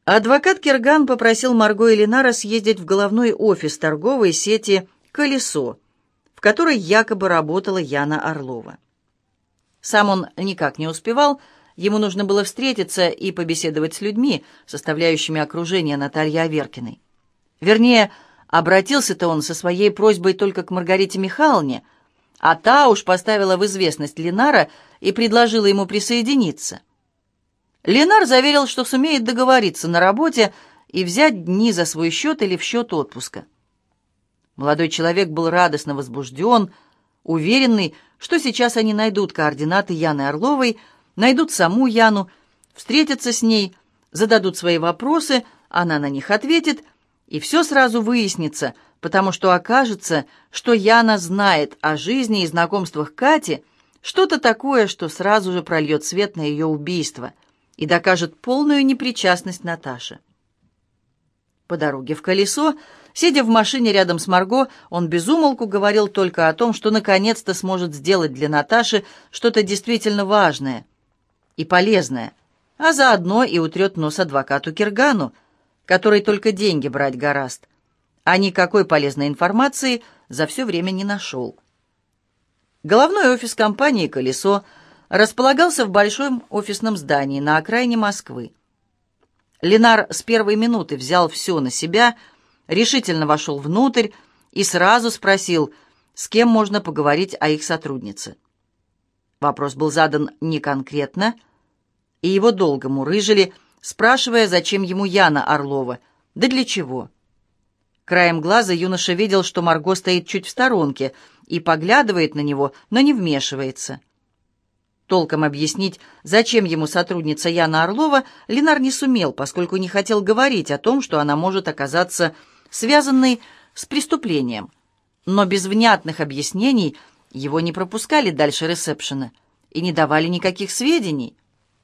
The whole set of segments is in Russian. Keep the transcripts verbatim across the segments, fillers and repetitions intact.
Адвокат Кирган попросил Марго и Ленара съездить в головной офис торговой сети «Колесо», в которой якобы работала Яна Орлова. Сам он никак не успевал, ему нужно было встретиться и побеседовать с людьми, составляющими окружение Натальи Аверкиной. Вернее, обратился-то он со своей просьбой только к Маргарите Михайловне, а та уж поставила в известность Ленара и предложила ему присоединиться. Ленар заверил, что сумеет договориться на работе и взять дни за свой счет или в счет отпуска. Молодой человек был радостно возбужден, уверенный, что сейчас они найдут координаты Яны Орловой, найдут саму Яну, встретятся с ней, зададут свои вопросы, она на них ответит, и все сразу выяснится, потому что окажется, что Яна знает о жизни и знакомствах Кати что-то такое, что сразу же прольет свет на ее убийство и докажет полную непричастность Наташи. По дороге в Колесо, сидя в машине рядом с Марго, он без умолку говорил только о том, что наконец-то сможет сделать для Наташи что-то действительно важное и полезное, а заодно и утрет нос адвокату Киргану, который только деньги брать горазд, а никакой полезной информации за все время не нашел. Головной офис компании «Колесо» располагался в большом офисном здании на окраине Москвы. Ленар с первой минуты взял все на себя, решительно вошел внутрь и сразу спросил, с кем можно поговорить о их сотруднице. Вопрос был задан не конкретно, и его долго мурыжили, спрашивая, зачем ему Яна Орлова, да для чего. Краем глаза юноша видел, что Марго стоит чуть в сторонке и поглядывает на него, но не вмешивается. Толком объяснить, зачем ему сотрудница Яна Орлова, Ленар не сумел, поскольку не хотел говорить о том, что она может оказаться связанной с преступлением. Но без внятных объяснений его не пропускали дальше ресепшена и не давали никаких сведений.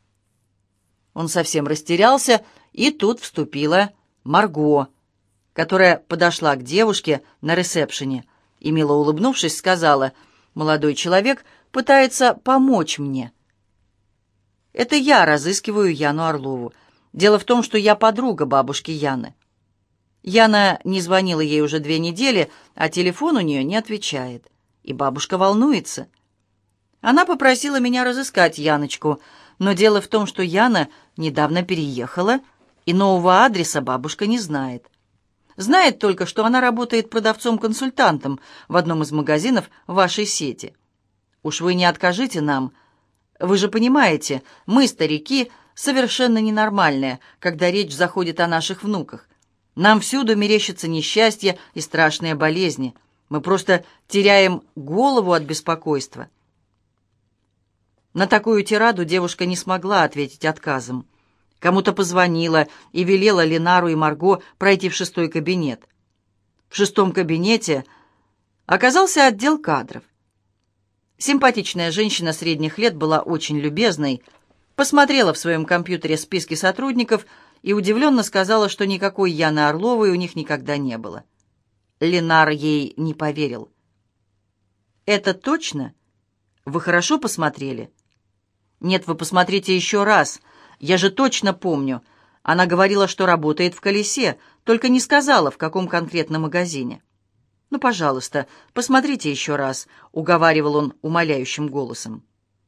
Он совсем растерялся, и тут вступила Марго, которая подошла к девушке на ресепшене и, мило улыбнувшись, сказала: «Молодой человек пытается помочь мне. Это я разыскиваю Яну Орлову. Дело в том, что я подруга бабушки Яны. Яна не звонила ей уже две недели, а телефон у нее не отвечает. И бабушка волнуется. Она попросила меня разыскать Яночку, но дело в том, что Яна недавно переехала, и нового адреса бабушка не знает. Знает только, что она работает продавцом-консультантом в одном из магазинов вашей сети. Уж вы не откажите нам. Вы же понимаете, мы, старики, совершенно ненормальные, когда речь заходит о наших внуках. Нам всюду мерещится несчастье и страшные болезни. Мы просто теряем голову от беспокойства». На такую тираду девушка не смогла ответить отказом. Кому-то позвонила и велела Ленару и Марго пройти в шестой кабинет. В шестом кабинете оказался отдел кадров. Симпатичная женщина средних лет была очень любезной, посмотрела в своем компьютере списки сотрудников и удивленно сказала, что никакой Яны Орловой у них никогда не было. Ленар ей не поверил. «Это точно? Вы хорошо посмотрели?» «Нет, вы посмотрите еще раз. Я же точно помню. Она говорила, что работает в «Колесе», только не сказала, в каком конкретно магазине». «Ну, пожалуйста, посмотрите еще раз», — уговаривал он умоляющим голосом.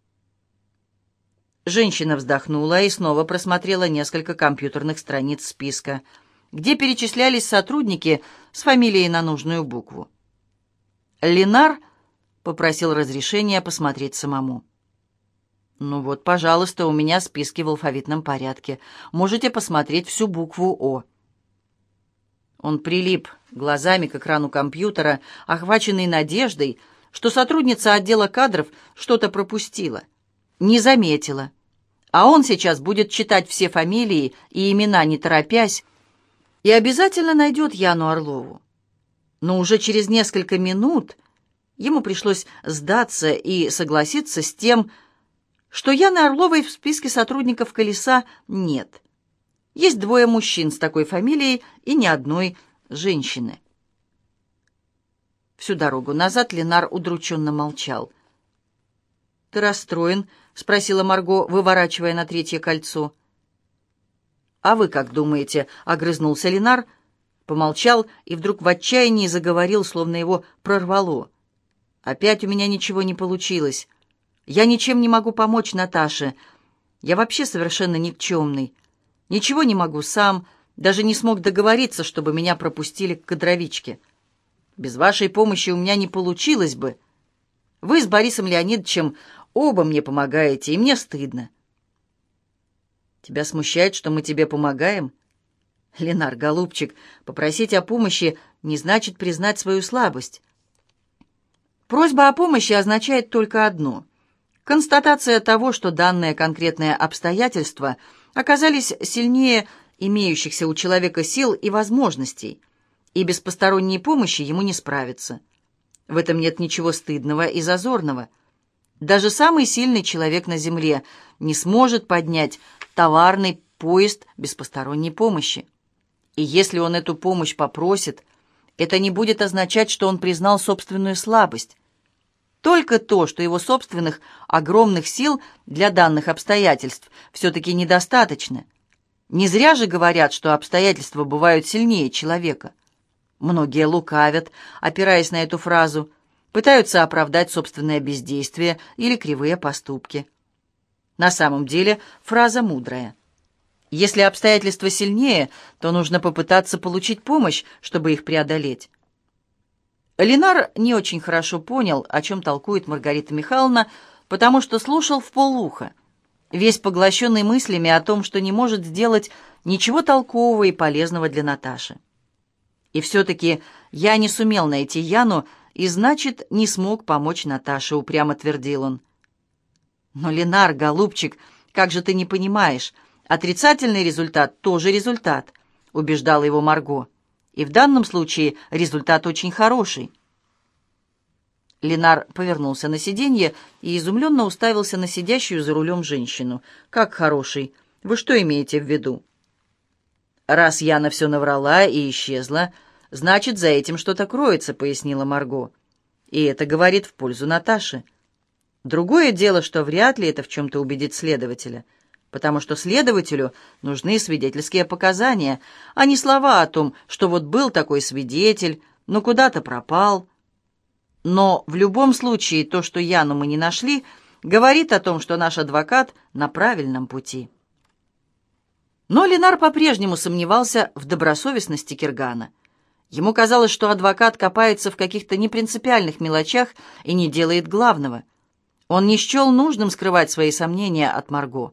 Женщина вздохнула и снова просмотрела несколько компьютерных страниц списка, где перечислялись сотрудники с фамилией на нужную букву. Ленар попросил разрешения посмотреть самому. «Ну вот, пожалуйста, у меня списки в алфавитном порядке. Можете посмотреть всю букву «О». Он прилип глазами к экрану компьютера, охваченный надеждой, что сотрудница отдела кадров что-то пропустила, не заметила. А он сейчас будет читать все фамилии и имена, не торопясь, и обязательно найдет Яну Орлову. Но уже через несколько минут ему пришлось сдаться и согласиться с тем, что Яны Орловой в списке сотрудников «Колеса» нет. Есть двое мужчин с такой фамилией и ни одной женщины. Всю дорогу назад Ленар удрученно молчал. «Ты расстроен?» — спросила Марго, выворачивая на третье кольцо. «А вы как думаете?» — огрызнулся Ленар, помолчал и вдруг в отчаянии заговорил, словно его прорвало. «Опять у меня ничего не получилось. Я ничем не могу помочь Наташе. Я вообще совершенно никчемный. Ничего не могу сам, даже не смог договориться, чтобы меня пропустили к кадровичке. Без вашей помощи у меня не получилось бы. Вы с Борисом Леонидовичем оба мне помогаете, и мне стыдно». «Тебя смущает, что мы тебе помогаем?» «Ленар, голубчик, попросить о помощи не значит признать свою слабость. Просьба о помощи означает только одно — констатация того, что данные конкретные обстоятельства оказались сильнее имеющихся у человека сил и возможностей, и без посторонней помощи ему не справиться. В этом нет ничего стыдного и зазорного. Даже самый сильный человек на земле не сможет поднять товарный поезд без посторонней помощи. И если он эту помощь попросит, это не будет означать, что он признал собственную слабость. Только то, что его собственных огромных сил для данных обстоятельств все-таки недостаточно. Не зря же говорят, что обстоятельства бывают сильнее человека. Многие лукавят, опираясь на эту фразу, пытаются оправдать собственное бездействие или кривые поступки. На самом деле фраза мудрая. Если обстоятельства сильнее, то нужно попытаться получить помощь, чтобы их преодолеть. Ленар не очень хорошо понял, о чем толкует Маргарита Михайловна, потому что слушал вполуха, весь поглощенный мыслями о том, что не может сделать ничего толкового и полезного для Наташи. И все-таки я не сумел найти Яну, и, значит, не смог помочь Наташе, упрямо твердил он. «Но, Ленар, голубчик, как же ты не понимаешь? Отрицательный результат тоже результат», — убеждала его Марго. «И в данном случае результат очень хороший». Ленар повернулся на сиденье и изумленно уставился на сидящую за рулем женщину. «Как хороший? Вы что имеете в виду?» «Раз Яна все наврала и исчезла, значит, за этим что-то кроется», — пояснила Марго. «И это говорит в пользу Наташи. Другое дело, что вряд ли это в чем-то убедит следователя, потому что следователю нужны свидетельские показания, а не слова о том, что вот был такой свидетель, но куда-то пропал. Но в любом случае то, что Яну мы не нашли, говорит о том, что наш адвокат на правильном пути». Но Ленар по-прежнему сомневался в добросовестности Киргана. Ему казалось, что адвокат копается в каких-то непринципиальных мелочах и не делает главного. Он не счел нужным скрывать свои сомнения от Марго.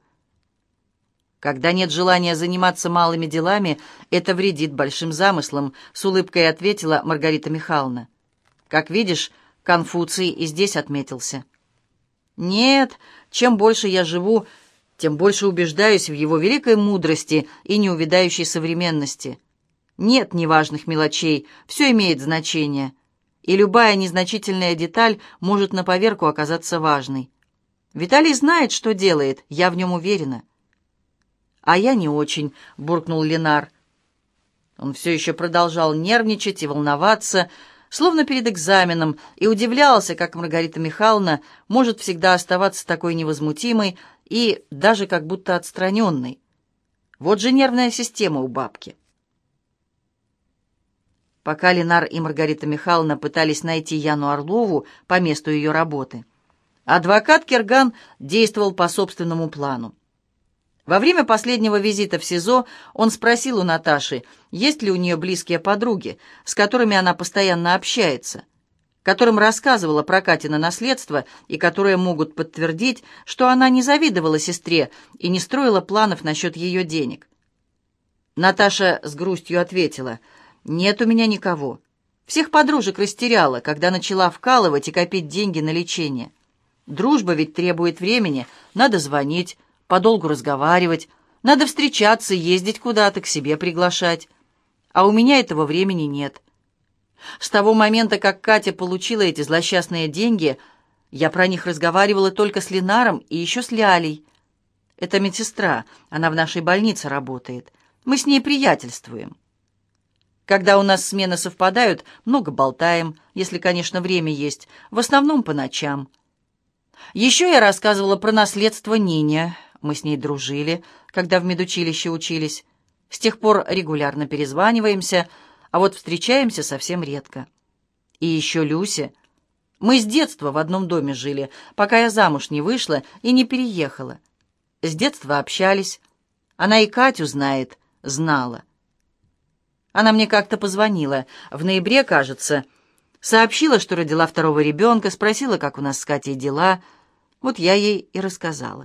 «Когда нет желания заниматься малыми делами, это вредит большим замыслам», — с улыбкой ответила Маргарита Михайловна. «Как видишь, Конфуций и здесь отметился». «Нет, чем больше я живу, тем больше убеждаюсь в его великой мудрости и неувядающей современности. Нет неважных мелочей, все имеет значение, и любая незначительная деталь может на поверку оказаться важной. Виталий знает, что делает, я в нем уверена». «А я не очень», — буркнул Ленар. Он все еще продолжал нервничать и волноваться, словно перед экзаменом, и удивлялся, как Маргарита Михайловна может всегда оставаться такой невозмутимой и даже как будто отстраненной. Вот же нервная система у бабки. Пока Ленар и Маргарита Михайловна пытались найти Яну Орлову по месту ее работы, адвокат Кирган действовал по собственному плану. Во время последнего визита в СИЗО он спросил у Наташи, есть ли у нее близкие подруги, с которыми она постоянно общается, которым рассказывала про Катино наследство и которые могут подтвердить, что она не завидовала сестре и не строила планов насчет ее денег. Наташа с грустью ответила: «Нет у меня никого. Всех подружек растеряла, когда начала вкалывать и копить деньги на лечение. Дружба ведь требует времени, надо звонить, подолгу разговаривать, надо встречаться, ездить куда-то, к себе приглашать. А у меня этого времени нет. С того момента, как Катя получила эти злосчастные деньги, я про них разговаривала только с Ленаром и еще с Лялей. Это медсестра, она в нашей больнице работает. Мы с ней приятельствуем. Когда у нас смены совпадают, много болтаем, если, конечно, время есть, в основном по ночам. Еще я рассказывала про наследство Нине. Мы с ней дружили, когда в медучилище учились. С тех пор регулярно перезваниваемся, а вот встречаемся совсем редко. И еще Люся. Мы с детства в одном доме жили, пока я замуж не вышла и не переехала. С детства общались. Она и Катю знает, знала. Она мне как-то позвонила, в ноябре, кажется, сообщила, что родила второго ребенка, спросила, как у нас с Катей дела. Вот я ей и рассказала.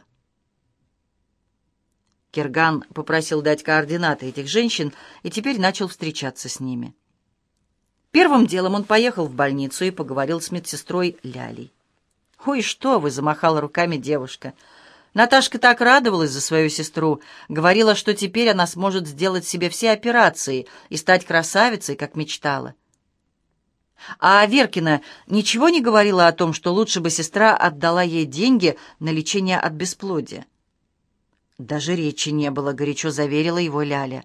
Кирган попросил дать координаты этих женщин и теперь начал встречаться с ними. Первым делом он поехал в больницу и поговорил с медсестрой Лялей. «Ой, что вы!» — замахала руками девушка. Наташка так радовалась за свою сестру, говорила, что теперь она сможет сделать себе все операции и стать красавицей, как мечтала. А Веркина ничего не говорила о том, что лучше бы сестра отдала ей деньги на лечение от бесплодия. Даже речи не было, горячо заверила его Ляля.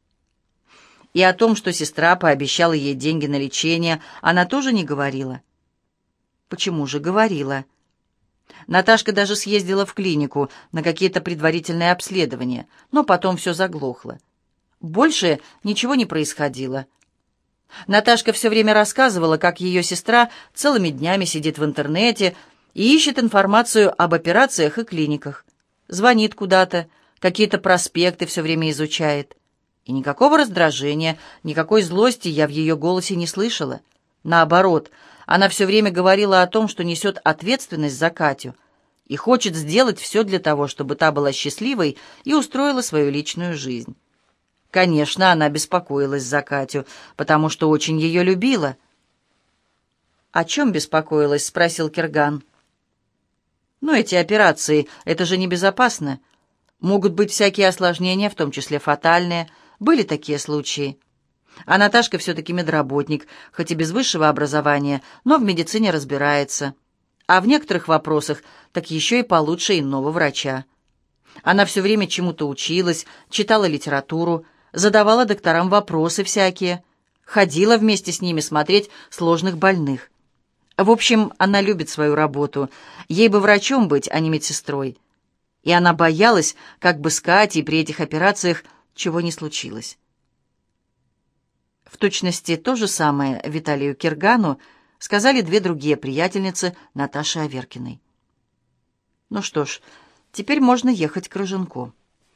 И о том, что сестра пообещала ей деньги на лечение, она тоже не говорила. Почему же говорила? Наташка даже съездила в клинику на какие-то предварительные обследования, но потом все заглохло. Больше ничего не происходило. Наташка все время рассказывала, как ее сестра целыми днями сидит в интернете и ищет информацию об операциях и клиниках. Звонит куда-то, какие-то проспекты все время изучает. И никакого раздражения, никакой злости я в ее голосе не слышала. Наоборот, она все время говорила о том, что несет ответственность за Катю и хочет сделать все для того, чтобы та была счастливой и устроила свою личную жизнь. Конечно, она беспокоилась за Катю, потому что очень ее любила. «О чем беспокоилась?» — спросил Кирган. «Ну, эти операции, это же небезопасно. Могут быть всякие осложнения, в том числе фатальные. Были такие случаи. А Наташка все-таки медработник, хоть и без высшего образования, но в медицине разбирается. А в некоторых вопросах так еще и получше иного врача. Она все время чему-то училась, читала литературу, задавала докторам вопросы всякие, ходила вместе с ними смотреть сложных больных. В общем, она любит свою работу. Ей бы врачом быть, а не медсестрой. И она боялась, как бы с Катей при этих операциях чего не случилось». В точности то же самое Виталию Киргану сказали две другие приятельницы Наташи Аверкиной. Ну что ж, теперь можно ехать к Рыженко.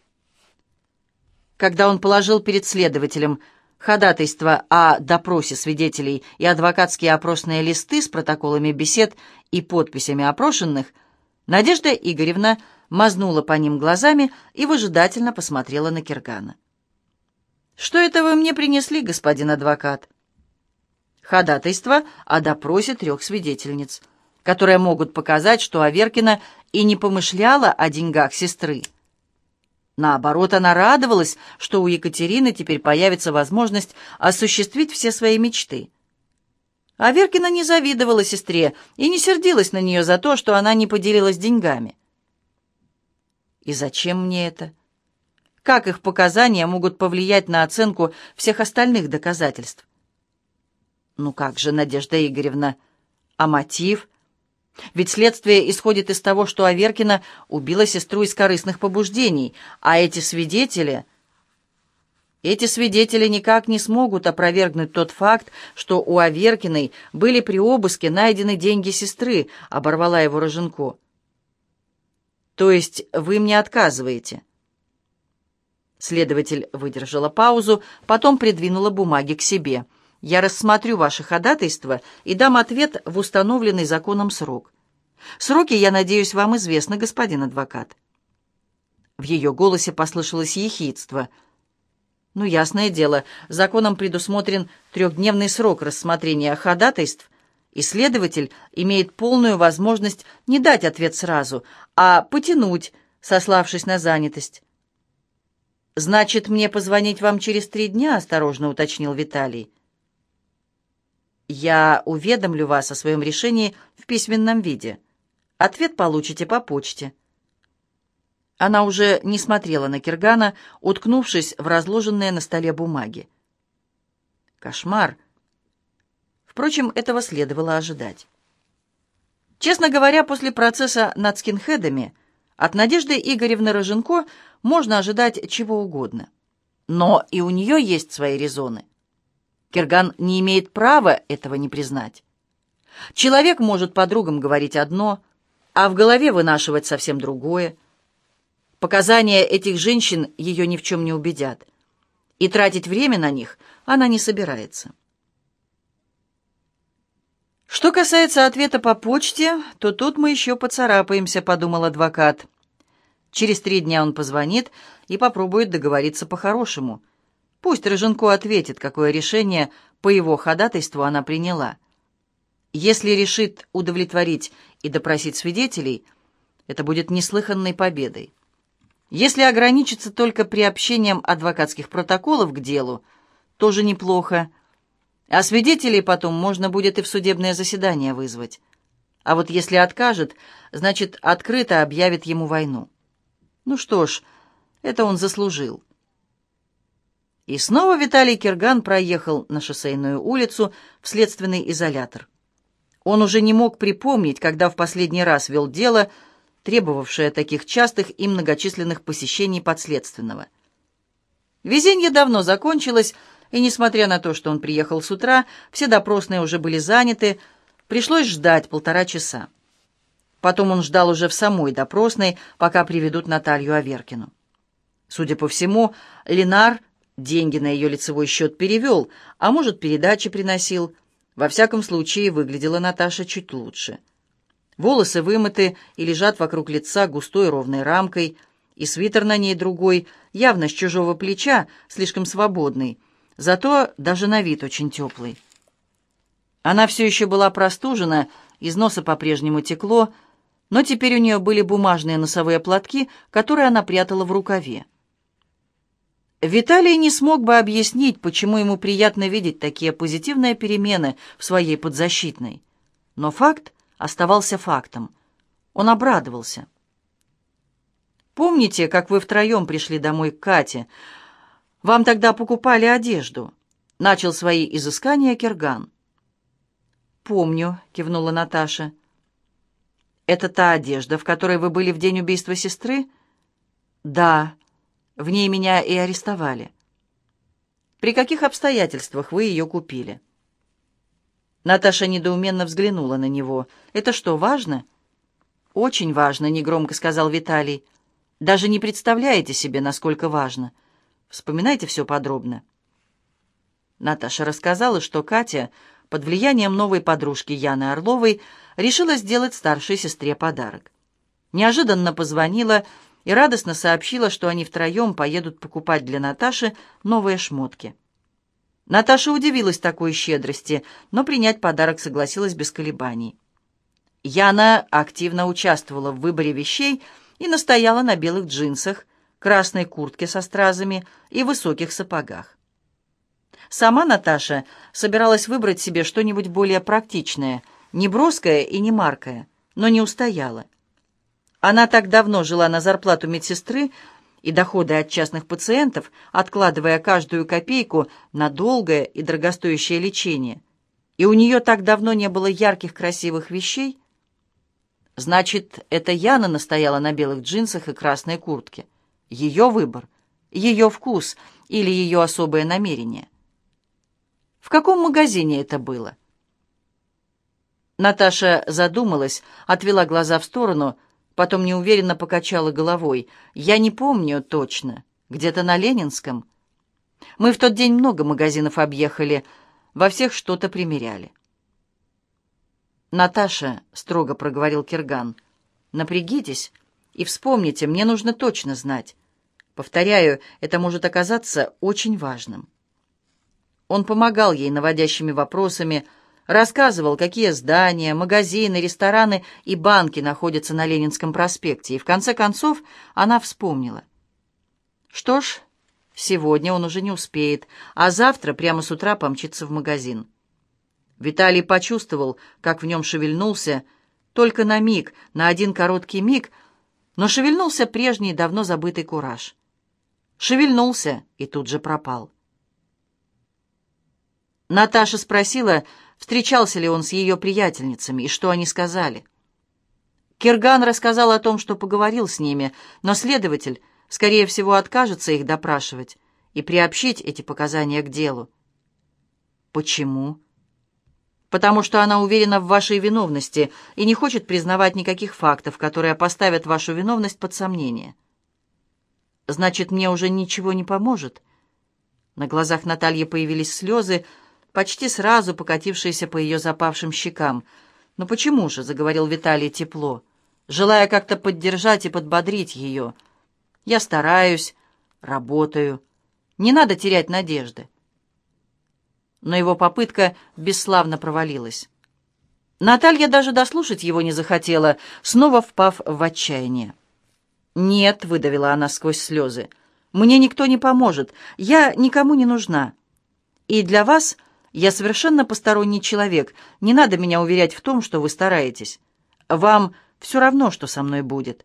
Когда он положил перед следователем ходатайство о допросе свидетелей и адвокатские опросные листы с протоколами бесед и подписями опрошенных, Надежда Игоревна мазнула по ним глазами и выжидательно посмотрела на Киргана. «Что это вы мне принесли, господин адвокат?» «Ходатайство о допросе трех свидетельниц, которые могут показать, что Аверкина и не помышляла о деньгах сестры. Наоборот, она радовалась, что у Екатерины теперь появится возможность осуществить все свои мечты. Аверкина не завидовала сестре и не сердилась на нее за то, что она не поделилась деньгами. И зачем мне это? Как их показания могут повлиять на оценку всех остальных доказательств? Ну как же, Надежда Игоревна, а мотив? Ведь следствие исходит из того, что Аверкина убила сестру из корыстных побуждений, а эти свидетели... Эти свидетели никак не смогут опровергнуть тот факт, что у Аверкиной были при обыске найдены деньги сестры, оборвала его Рыженко. То есть вы мне отказываете? Следователь выдержала паузу, потом придвинула бумаги к себе. «Я рассмотрю ваше ходатайство и дам ответ в установленный законом срок. Сроки, я надеюсь, вам известны, господин адвокат». В ее голосе послышалось ехидство. «Ну, ясное дело, законом предусмотрен трехдневный срок рассмотрения ходатайств, и следователь имеет полную возможность не дать ответ сразу, а потянуть, сославшись на занятость». «Значит, мне позвонить вам через три дня?» — осторожно уточнил Виталий. «Я уведомлю вас о своем решении в письменном виде. Ответ получите по почте». Она уже не смотрела на Киргана, уткнувшись в разложенные на столе бумаги. Кошмар. Впрочем, этого следовало ожидать. Честно говоря, после процесса над скинхедами от Надежды Игоревны Рыженко можно ожидать чего угодно. Но и у нее есть свои резоны. Кирган не имеет права этого не признать. Человек может подругам говорить одно, а в голове вынашивать совсем другое. Показания этих женщин ее ни в чем не убедят, и тратить время на них она не собирается. «Что касается ответа по почте, то тут мы еще поцарапаемся», — подумал адвокат. «Через три дня он позвонит и попробует договориться по-хорошему. Пусть Рыженко ответит, какое решение по его ходатайству она приняла. Если решит удовлетворить и допросить свидетелей, это будет неслыханной победой. Если ограничиться только приобщением адвокатских протоколов к делу, тоже неплохо. А свидетелей потом можно будет и в судебное заседание вызвать. А вот если откажет, значит, открыто объявит ему войну. Ну что ж, это он заслужил». И снова Виталий Кирган проехал на Шоссейную улицу в следственный изолятор. Он уже не мог припомнить, когда в последний раз вел дело, требовавшее таких частых и многочисленных посещений подследственного. Везенье давно закончилось, и, несмотря на то, что он приехал с утра, все допросные уже были заняты, пришлось ждать полтора часа. Потом он ждал уже в самой допросной, пока приведут Наталью Аверкину. Судя по всему, Ленар деньги на ее лицевой счет перевел, а может, передачи приносил. Во всяком случае, выглядела Наташа чуть лучше. Волосы вымыты и лежат вокруг лица густой ровной рамкой, и свитер на ней другой, явно с чужого плеча, слишком свободный, зато даже на вид очень теплый. Она все еще была простужена, из носа по-прежнему текло, но теперь у нее были бумажные носовые платки, которые она прятала в рукаве. Виталий не смог бы объяснить, почему ему приятно видеть такие позитивные перемены в своей подзащитной. Но факт оставался фактом. Он обрадовался. «Помните, как вы втроем пришли домой к Кате? Вам тогда покупали одежду?» Начал свои изыскания Кирган. «Помню», — кивнула Наташа. «Это та одежда, в которой вы были в день убийства сестры?» «Да, в ней меня и арестовали». «При каких обстоятельствах вы ее купили?» Наташа недоуменно взглянула на него. «Это что, важно?» «Очень важно», — негромко сказал Виталий. «Даже не представляете себе, насколько важно. Вспоминайте все подробно». Наташа рассказала, что Катя под влиянием новой подружки Яны Орловой решила сделать старшей сестре подарок. Неожиданно позвонила и радостно сообщила, что они втроем поедут покупать для Наташи новые шмотки. Наташа удивилась такой щедрости, но принять подарок согласилась без колебаний. Яна активно участвовала в выборе вещей и настояла на белых джинсах, красной куртке со стразами и высоких сапогах. Сама Наташа собиралась выбрать себе что-нибудь более практичное, не броское и не маркое, но не устояла. Она так давно жила на зарплату медсестры и доходы от частных пациентов, откладывая каждую копейку на долгое и дорогостоящее лечение, и у нее так давно не было ярких красивых вещей. Значит, это Яна настояла на белых джинсах и красной куртке. Ее выбор, ее вкус или ее особое намерение. В каком магазине это было? Наташа задумалась, отвела глаза в сторону, потом неуверенно покачала головой. «Я не помню точно. Где-то на Ленинском. Мы в тот день много магазинов объехали, во всех что-то примеряли». «Наташа», — строго проговорил Кирган, — «напрягитесь и вспомните, мне нужно точно знать. Повторяю, это может оказаться очень важным». Он помогал ей наводящими вопросами, рассказывал, какие здания, магазины, рестораны и банки находятся на Ленинском проспекте, и в конце концов она вспомнила. Что ж, сегодня он уже не успеет, а завтра прямо с утра помчится в магазин. Виталий почувствовал, как в нем шевельнулся, только на миг, на один короткий миг, но шевельнулся прежний, давно забытый кураж. Шевельнулся и тут же пропал. Наташа спросила, встречался ли он с ее приятельницами и что они сказали. Кирган рассказал о том, что поговорил с ними, но следователь, скорее всего, откажется их допрашивать, и приобщить эти показания к делу. Почему? Потому что она уверена в вашей виновности и не хочет признавать никаких фактов, которые поставят вашу виновность под сомнение. Значит, мне уже ничего не поможет? На глазах Натальи появились слезы, почти сразу покатившиеся по ее запавшим щекам. «Ну почему же?» — заговорил Виталий тепло, желая как-то поддержать и подбодрить ее. «Я стараюсь, работаю. Не надо терять надежды». Но его попытка бесславно провалилась. Наталья даже дослушать его не захотела, снова впав в отчаяние. «Нет», — выдавила она сквозь слезы, — «мне никто не поможет, я никому не нужна. И для вас я совершенно посторонний человек, не надо меня уверять в том, что вы стараетесь. Вам все равно, что со мной будет».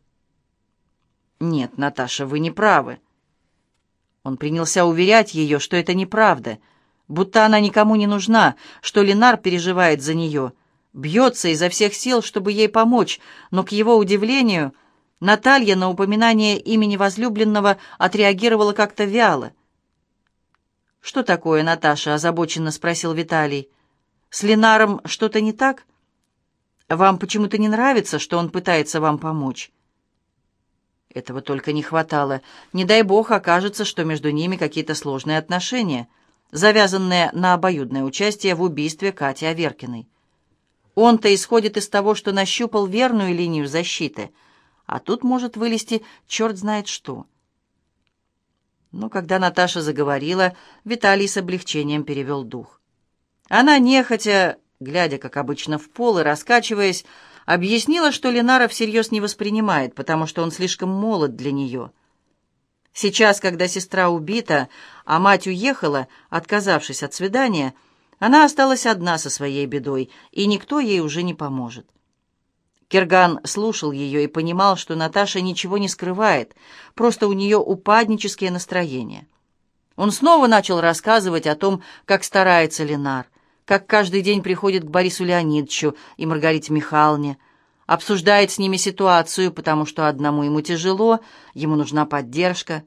«Нет, Наташа, вы не правы». Он принялся уверять ее, что это неправда, будто она никому не нужна, что Ленар переживает за нее, бьется изо всех сил, чтобы ей помочь, но, к его удивлению, Наталья на упоминание имени возлюбленного отреагировала как-то вяло. «Что такое, Наташа?» — озабоченно спросил Виталий. «С Ленаром что-то не так? Вам почему-то не нравится, что он пытается вам помочь?» Этого только не хватало. Не дай бог окажется, что между ними какие-то сложные отношения, завязанные на обоюдное участие в убийстве Кати Аверкиной. Он-то исходит из того, что нащупал верную линию защиты, а тут может вылезти черт знает что. Но когда Наташа заговорила, Виталий с облегчением перевел дух. Она нехотя, глядя, как обычно, в пол и раскачиваясь, объяснила, что Ленара всерьез не воспринимает, потому что он слишком молод для нее. Сейчас, когда сестра убита, а мать уехала, отказавшись от свидания, она осталась одна со своей бедой, и никто ей уже не поможет. Кирган слушал ее и понимал, что Наташа ничего не скрывает, просто у нее упаднические настроения. Он снова начал рассказывать о том, как старается Ленар, как каждый день приходит к Борису Леонидовичу и Маргарите Михайловне, обсуждает с ними ситуацию, потому что одному ему тяжело, ему нужна поддержка.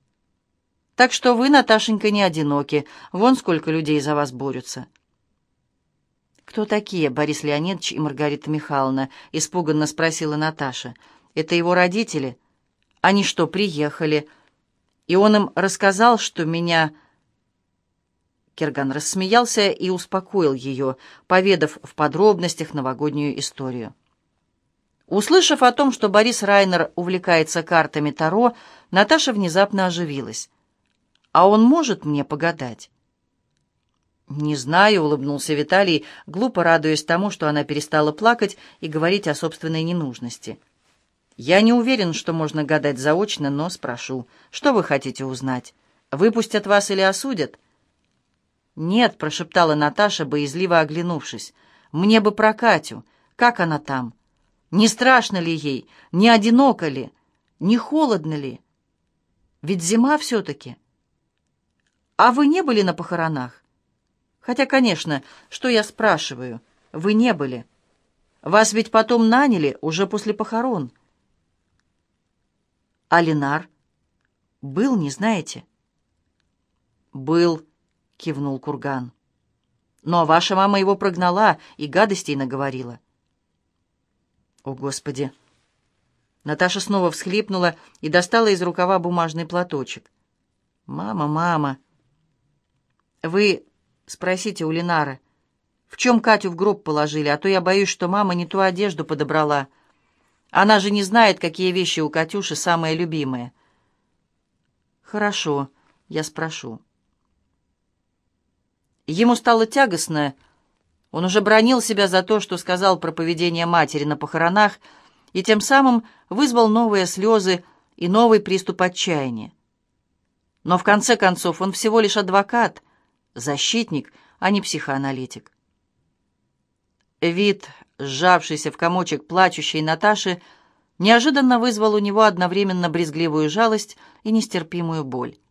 Так что вы, Наташенька, не одиноки, вон сколько людей за вас борются. «Кто такие Борис Леонидович и Маргарита Михайловна?» — испуганно спросила Наташа. «Это его родители? Они что, приехали? И он им рассказал, что меня...» Кирган рассмеялся и успокоил ее, поведав в подробностях новогоднюю историю. Услышав о том, что Борис Райнер увлекается картами Таро, Наташа внезапно оживилась. «А он может мне погадать?» «Не знаю», — улыбнулся Виталий, глупо радуясь тому, что она перестала плакать и говорить о собственной ненужности. «Я не уверен, что можно гадать заочно, но спрошу. Что вы хотите узнать? Выпустят вас или осудят?» «Нет», — прошептала Наташа, боязливо оглянувшись. «Мне бы про Катю. Как она там? Не страшно ли ей? Не одиноко ли? Не холодно ли? Ведь зима все-таки. А вы не были на похоронах? Хотя, конечно, что я спрашиваю? Вы не были. Вас ведь потом наняли уже после похорон. А Ленар? Был, не знаете?» «Был», — кивнул Курган. «Но ваша мама его прогнала и гадостей наговорила». «О, Господи!» Наташа снова всхлипнула и достала из рукава бумажный платочек. «Мама, мама!» «Вы спросите у Ленары, в чем Катю в гроб положили, а то я боюсь, что мама не ту одежду подобрала. Она же не знает, какие вещи у Катюши самые любимые». «Хорошо, я спрошу». Ему стало тягостно. Он уже бранил себя за то, что сказал про поведение матери на похоронах, и тем самым вызвал новые слезы и новый приступ отчаяния. Но в конце концов он всего лишь адвокат, защитник, а не психоаналитик. Вид, сжавшийся в комочек плачущей Наташи, неожиданно вызвал у него одновременно брезгливую жалость и нестерпимую боль.